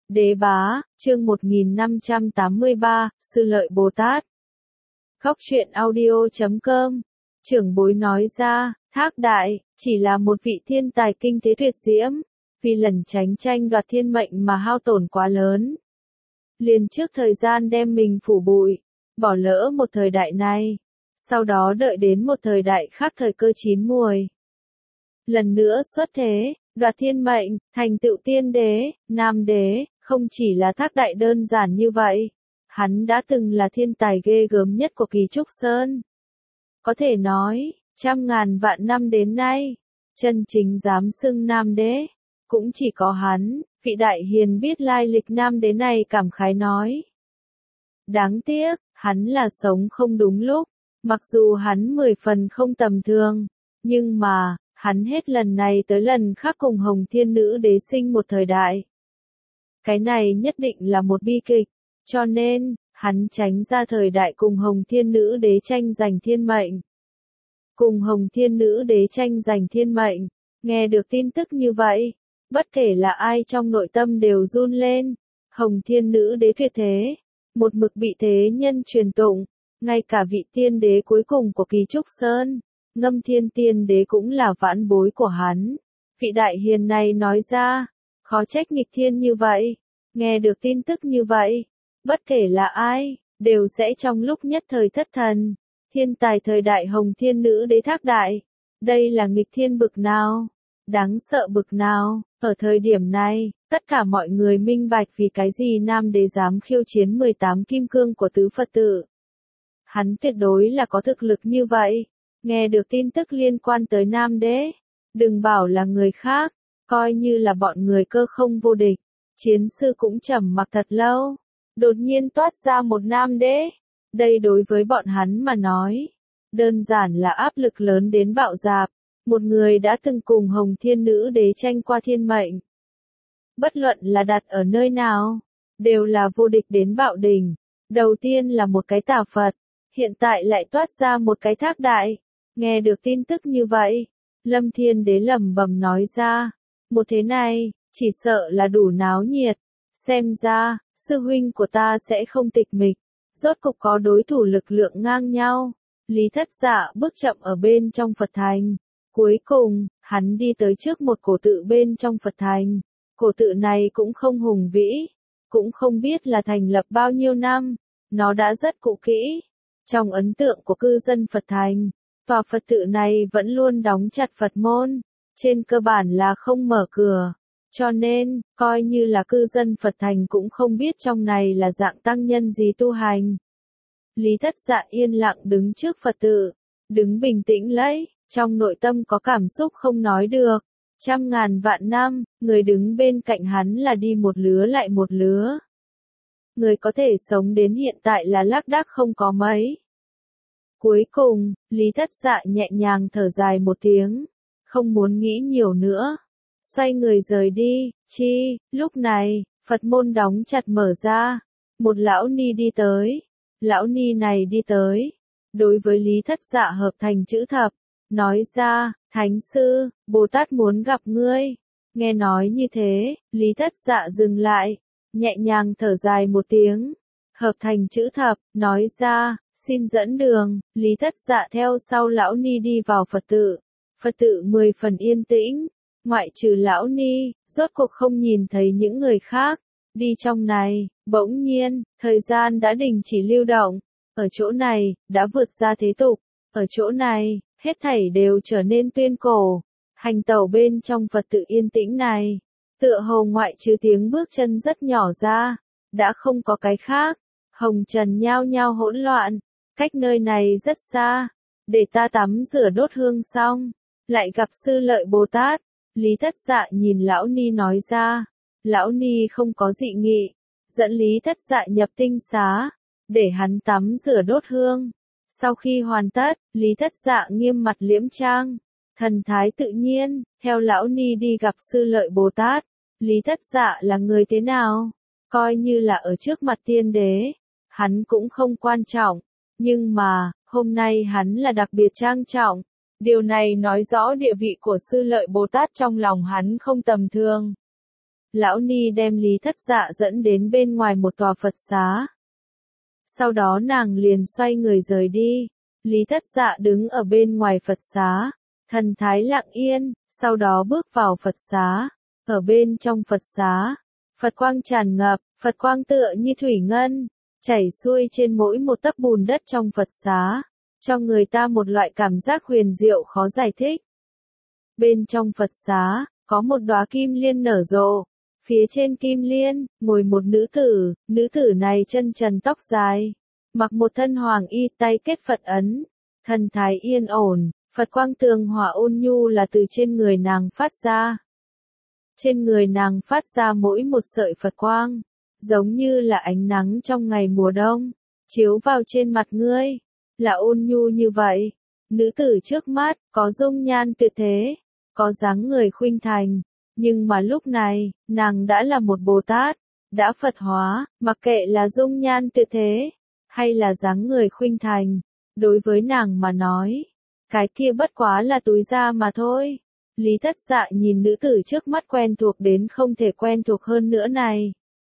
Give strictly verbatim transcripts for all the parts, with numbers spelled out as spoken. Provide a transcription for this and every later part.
Đế Bá, chương một nghìn năm trăm tám mươi ba, Sư Lợi Bồ Tát. Góc truyện audio chấm com. Trưởng bối nói ra, Thác Đại, chỉ là một vị thiên tài kinh thế tuyệt diễm, vì lần tránh tranh đoạt thiên mệnh mà hao tổn quá lớn. Liền trước thời gian đem mình phủ bụi, bỏ lỡ một thời đại này, sau đó đợi đến một thời đại khác thời cơ chín muồi. Lần nữa xuất thế, đoạt thiên mệnh, thành tựu tiên đế, nam đế, không chỉ là Thác Đại đơn giản như vậy. Hắn đã từng là thiên tài ghê gớm nhất của Kỳ Trúc Sơn. Có thể nói, trăm ngàn vạn năm đến nay, chân chính dám xưng nam đế, cũng chỉ có hắn, vị đại hiền biết lai lịch nam đế này cảm khái nói. Đáng tiếc, hắn là sống không đúng lúc, mặc dù hắn mười phần không tầm thường, nhưng mà, hắn hết lần này tới lần khác cùng Hồng Thiên Nữ Đế sinh một thời đại. Cái này nhất định là một bi kịch, cho nên, hắn tránh ra thời đại cùng Hồng Thiên Nữ Đế tranh giành thiên mệnh. Cùng Hồng Thiên Nữ Đế tranh giành thiên mệnh, nghe được tin tức như vậy, bất kể là ai trong nội tâm đều run lên. Hồng Thiên Nữ Đế tuyệt thế, một mực bị thế nhân truyền tụng, ngay cả vị tiên đế cuối cùng của Kỳ Trúc Sơn, Ngâm Thiên Tiên Đế cũng là vãn bối của hắn. Vị đại hiền này nói ra, khó trách nghịch thiên như vậy, nghe được tin tức như vậy, bất kể là ai, đều sẽ trong lúc nhất thời thất thần. Thiên tài thời đại Hồng Thiên Nữ Đế Thác Đại, đây là nghịch thiên bực nào, đáng sợ bực nào. Ở thời điểm này, tất cả mọi người minh bạch vì cái gì nam đế dám khiêu chiến mười tám kim cương của tứ Phật tử. Hắn tuyệt đối là có thực lực như vậy. Nghe được tin tức liên quan tới nam đế, đừng bảo là người khác, coi như là bọn người cơ không vô địch, chiến sư cũng trầm mặc thật lâu. Đột nhiên toát ra một nam đế, đây đối với bọn hắn mà nói, đơn giản là áp lực lớn đến bạo dạp. Một người đã từng cùng Hồng Thiên Nữ Đế tranh qua thiên mệnh. Bất luận là đặt ở nơi nào, đều là vô địch đến bạo đỉnh. Đầu tiên là một cái tà Phật, hiện tại lại toát ra một cái Thác Đại. Nghe được tin tức như vậy, Lâm Thiên Đế lẩm bẩm nói ra, một thế này, chỉ sợ là đủ náo nhiệt. Xem ra, sư huynh của ta sẽ không tịch mịch, rốt cục có đối thủ lực lượng ngang nhau. Lý Thất Dạ bước chậm ở bên trong Phật Thành. Cuối cùng, hắn đi tới trước một cổ tự bên trong Phật Thành. Cổ tự này cũng không hùng vĩ, cũng không biết là thành lập bao nhiêu năm, nó đã rất cũ kỹ. Trong ấn tượng của cư dân Phật Thành, tòa Phật tự này vẫn luôn đóng chặt Phật môn, trên cơ bản là không mở cửa, cho nên, coi như là cư dân Phật Thành cũng không biết trong này là dạng tăng nhân gì tu hành. Lý Thất Dạ yên lặng đứng trước Phật tự, đứng bình tĩnh lấy, trong nội tâm có cảm xúc không nói được. Trăm ngàn vạn năm, người đứng bên cạnh hắn là đi một lứa lại một lứa. Người có thể sống đến hiện tại là lác đác không có mấy. Cuối cùng, Lý Thất Dạ nhẹ nhàng thở dài một tiếng, không muốn nghĩ nhiều nữa. Xoay người rời đi, chi, lúc này, Phật môn đóng chặt mở ra. Một lão ni đi tới. Lão ni này đi tới. Đối với Lý Thất Dạ hợp thành chữ thập, nói ra, Thánh Sư, Bồ Tát muốn gặp ngươi. Nghe nói như thế, Lý Thất Dạ dừng lại, nhẹ nhàng thở dài một tiếng. Hợp thành chữ thập, nói ra, xin dẫn đường. Lý Thất Dạ theo sau lão ni đi vào Phật tự. Phật tự mười phần yên tĩnh, ngoại trừ lão ni, rốt cuộc không nhìn thấy những người khác. Đi trong này, bỗng nhiên, thời gian đã đình chỉ lưu động. Ở chỗ này, đã vượt ra thế tục. Ở chỗ này, hết thảy đều trở nên tuyên cổ. Hành tẩu bên trong Phật tự yên tĩnh này, tựa hồ ngoại trừ tiếng bước chân rất nhỏ ra, đã không có cái khác. Hồng trần nhao nhao hỗn loạn, cách nơi này rất xa. Để ta tắm rửa đốt hương xong, lại gặp Sư Lợi Bồ Tát. Lý Thất Dạ nhìn lão ni nói ra. Lão ni không có dị nghị, dẫn Lý Thất Dạ nhập tinh xá, để hắn tắm rửa đốt hương. Sau khi hoàn tất, Lý Thất Dạ nghiêm mặt liễm trang, thần thái tự nhiên, theo lão ni đi gặp Sư Lợi Bồ Tát. Lý Thất Dạ là người thế nào? Coi như là ở trước mặt tiên đế, hắn cũng không quan trọng, nhưng mà, hôm nay hắn là đặc biệt trang trọng. Điều này nói rõ địa vị của Sư Lợi Bồ Tát trong lòng hắn không tầm thường. Lão Ni đem Lý Thất Dạ dẫn đến bên ngoài một tòa Phật xá. Sau đó nàng liền xoay người rời đi. Lý Thất Dạ đứng ở bên ngoài Phật xá, thần thái lặng yên, sau đó bước vào Phật xá. Ở bên trong Phật xá, Phật quang tràn ngập, Phật quang tựa như thủy ngân, chảy xuôi trên mỗi một tấc bùn đất trong Phật xá, cho người ta một loại cảm giác huyền diệu khó giải thích. Bên trong Phật xá, có một đóa kim liên nở rộ. Phía trên kim liên, ngồi một nữ tử, nữ tử này chân trần tóc dài, mặc một thân hoàng y, tay kết Phật ấn, thần thái yên ổn, Phật quang tường hòa ôn nhu là từ trên người nàng phát ra. Trên người nàng phát ra mỗi một sợi Phật quang, giống như là ánh nắng trong ngày mùa đông, chiếu vào trên mặt ngươi, là ôn nhu như vậy. Nữ tử trước mắt, có dung nhan tuyệt thế, có dáng người khuynh thành. Nhưng mà lúc này, nàng đã là một Bồ Tát, đã Phật hóa, mặc kệ là dung nhan tuyệt thế, hay là dáng người khuynh thành, đối với nàng mà nói, cái kia bất quá là túi da mà thôi. Lý Thất Dạ nhìn nữ tử trước mắt quen thuộc đến không thể quen thuộc hơn nữa này.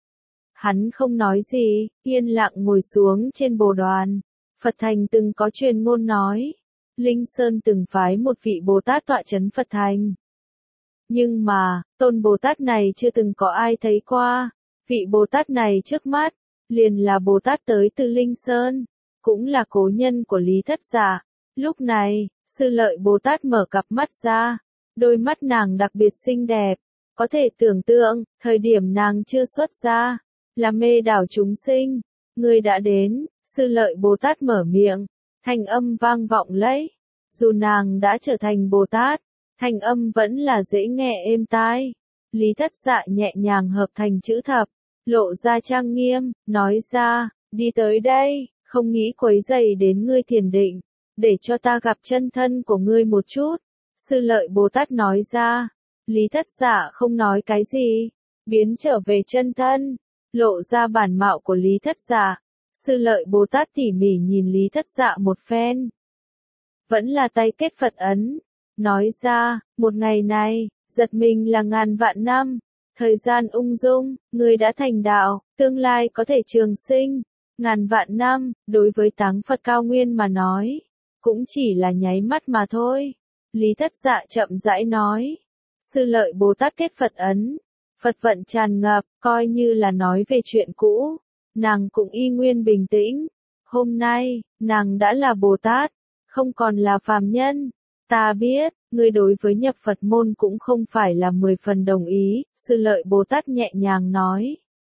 Hắn không nói gì, yên lặng ngồi xuống trên bồ đoàn. Phật Thành từng có truyền ngôn nói, Linh Sơn từng phái một vị Bồ Tát tọa chấn Phật Thành. Nhưng mà, tôn Bồ Tát này chưa từng có ai thấy qua. Vị Bồ Tát này trước mắt, liền là Bồ Tát tới từ Linh Sơn, cũng là cố nhân của Lý Thất Dạ. Lúc này, Sư Lợi Bồ Tát mở cặp mắt ra, đôi mắt nàng đặc biệt xinh đẹp, có thể tưởng tượng, thời điểm nàng chưa xuất ra, là mê đảo chúng sinh. Người đã đến, Sư Lợi Bồ Tát mở miệng, thanh âm vang vọng lấy. Dù nàng đã trở thành Bồ Tát, thanh âm vẫn là dễ nghe êm tai. Lý Thất Dạ nhẹ nhàng hợp thành chữ thập, lộ ra trang nghiêm, nói ra, đi tới đây, không nghĩ quấy rầy đến ngươi thiền định, để cho ta gặp chân thân của ngươi một chút. Sư Lợi Bồ Tát nói ra, Lý Thất Dạ không nói cái gì, biến trở về chân thân, lộ ra bản mạo của Lý Thất Dạ. Sư Lợi Bồ Tát tỉ mỉ nhìn Lý Thất Dạ một phen, vẫn là tay kết Phật ấn, nói ra, một ngày này, giật mình là ngàn vạn năm, thời gian ung dung, người đã thành đạo, tương lai có thể trường sinh, ngàn vạn năm, đối với táng Phật cao nguyên mà nói, cũng chỉ là nháy mắt mà thôi. Lý Thất Dạ chậm rãi nói, Sư Lợi Bồ Tát kết Phật ấn, Phật vận tràn ngập, coi như là nói về chuyện cũ, nàng cũng y nguyên bình tĩnh. Hôm nay, nàng đã là Bồ Tát, không còn là phàm nhân. Ta biết, ngươi đối với nhập Phật môn cũng không phải là mười phần đồng ý, Sư Lợi Bồ Tát nhẹ nhàng nói.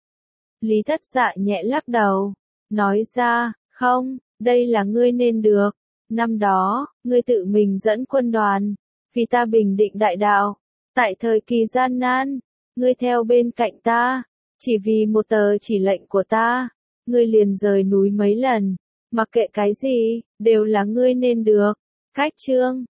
Lý Thất Dạ nhẹ lắc đầu, nói ra, không, đây là ngươi nên được. Năm đó, ngươi tự mình dẫn quân đoàn, vì ta bình định đại đạo. Tại thời kỳ gian nan, ngươi theo bên cạnh ta, chỉ vì một tờ chỉ lệnh của ta, ngươi liền rời núi mấy lần, mặc kệ cái gì, đều là ngươi nên được. Cách chương